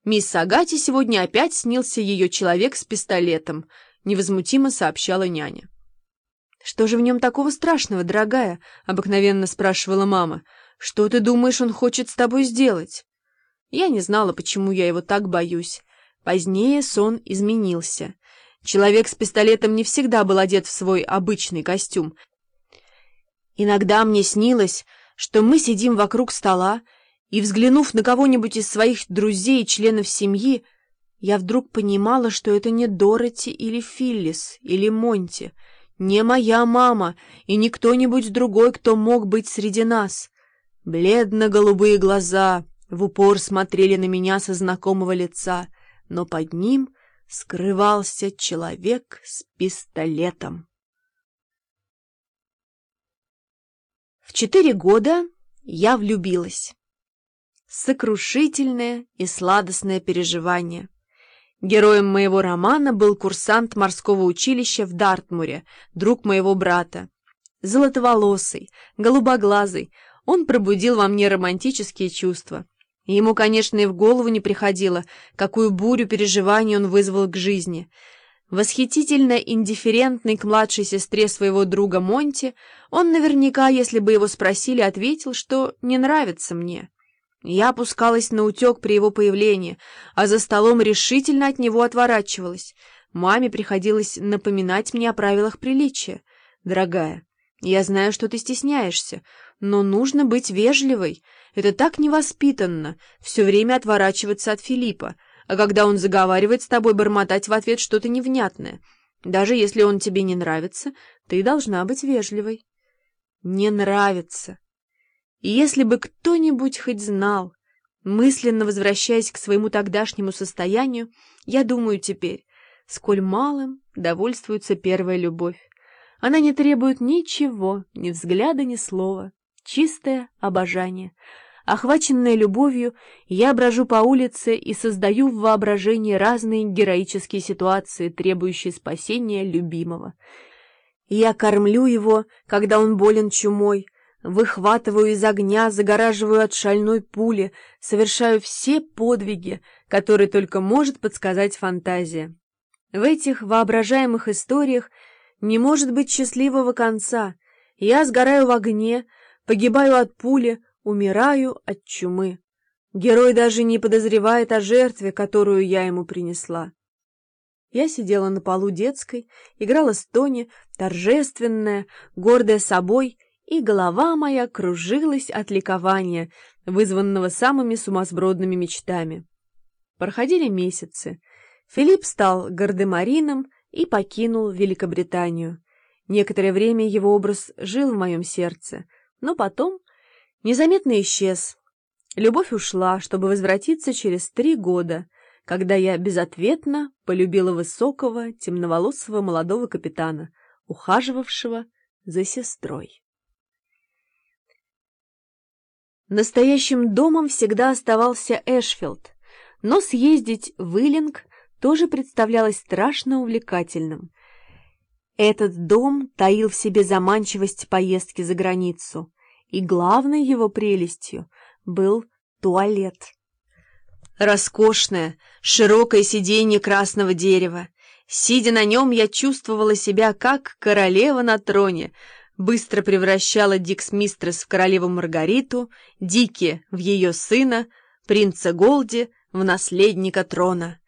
«Мисс Агате сегодня опять снился ее человек с пистолетом», — невозмутимо сообщала няня. «Что же в нем такого страшного, дорогая?» — обыкновенно спрашивала мама. «Что ты думаешь, он хочет с тобой сделать?» Я не знала, почему я его так боюсь. Позднее сон изменился. Человек с пистолетом не всегда был одет в свой обычный костюм. Иногда мне снилось, что мы сидим вокруг стола, и, взглянув на кого-нибудь из своих друзей и членов семьи, я вдруг понимала, что это не Дороти или Филлис или Монти, не моя мама и не кто-нибудь другой, кто мог быть среди нас. Бледно-голубые глаза в упор смотрели на меня со знакомого лица, но под ним скрывался человек с пистолетом. В 4 года я влюбилась. Сокрушительное и сладостное переживание. Героем моего романа был курсант морского училища в Дартмуре, друг моего брата. Золотоволосый, голубоглазый, он пробудил во мне романтические чувства. Ему, конечно, и в голову не приходило, какую бурю переживаний он вызвал к жизни. Восхитительно индифферентный к младшей сестре своего друга Монти, он наверняка, если бы его спросили, ответил, что не нравится мне. Я опускалась наутек при его появлении, а за столом решительно от него отворачивалась. Маме приходилось напоминать мне о правилах приличия. «Дорогая, я знаю, что ты стесняешься, но нужно быть вежливой. Это так невоспитанно, все время отворачиваться от Филиппа, а когда он заговаривает с тобой, бормотать в ответ что-то невнятное. Даже если он тебе не нравится, ты должна быть вежливой». Не нравится. И если бы кто-нибудь хоть знал, мысленно возвращаясь к своему тогдашнему состоянию, я думаю теперь, сколь малым довольствуется первая любовь. Она не требует ничего, ни взгляда, ни слова, чистое обожание. Охваченная любовью, я брожу по улице и создаю в воображении разные героические ситуации, требующие спасения любимого. Я кормлю его, когда он болен чумой, выхватываю из огня, загораживаю от шальной пули, совершаю все подвиги, которые только может подсказать фантазия. В этих воображаемых историях не может быть счастливого конца. Я сгораю в огне, погибаю от пули, умираю от чумы. Герой даже не подозревает о жертве, которую я ему принесла. Я сидела на полу детской, играла с Тони, торжественная, гордая собой, и голова моя кружилась от ликования, вызванного самыми сумасбродными мечтами. Проходили месяцы. Филипп стал гардемарином и покинул Великобританию. Некоторое время его образ жил в моем сердце, но потом незаметно исчез. Любовь ушла, чтобы возвратиться через 3 года, когда я безответно полюбила высокого, темноволосого молодого капитана, ухаживавшего за сестрой. Настоящим домом всегда оставался Эшфилд, но съездить в Иллинг тоже представлялось страшно увлекательным. Этот дом таил в себе заманчивость поездки за границу, и главной его прелестью был туалет. Роскошное, широкое сиденье красного дерева. Сидя на нем, я чувствовала себя как королева на троне, быстро превращала Дикс-мистресс в королеву Маргариту, Дики в ее сына, принца Голди в наследника трона.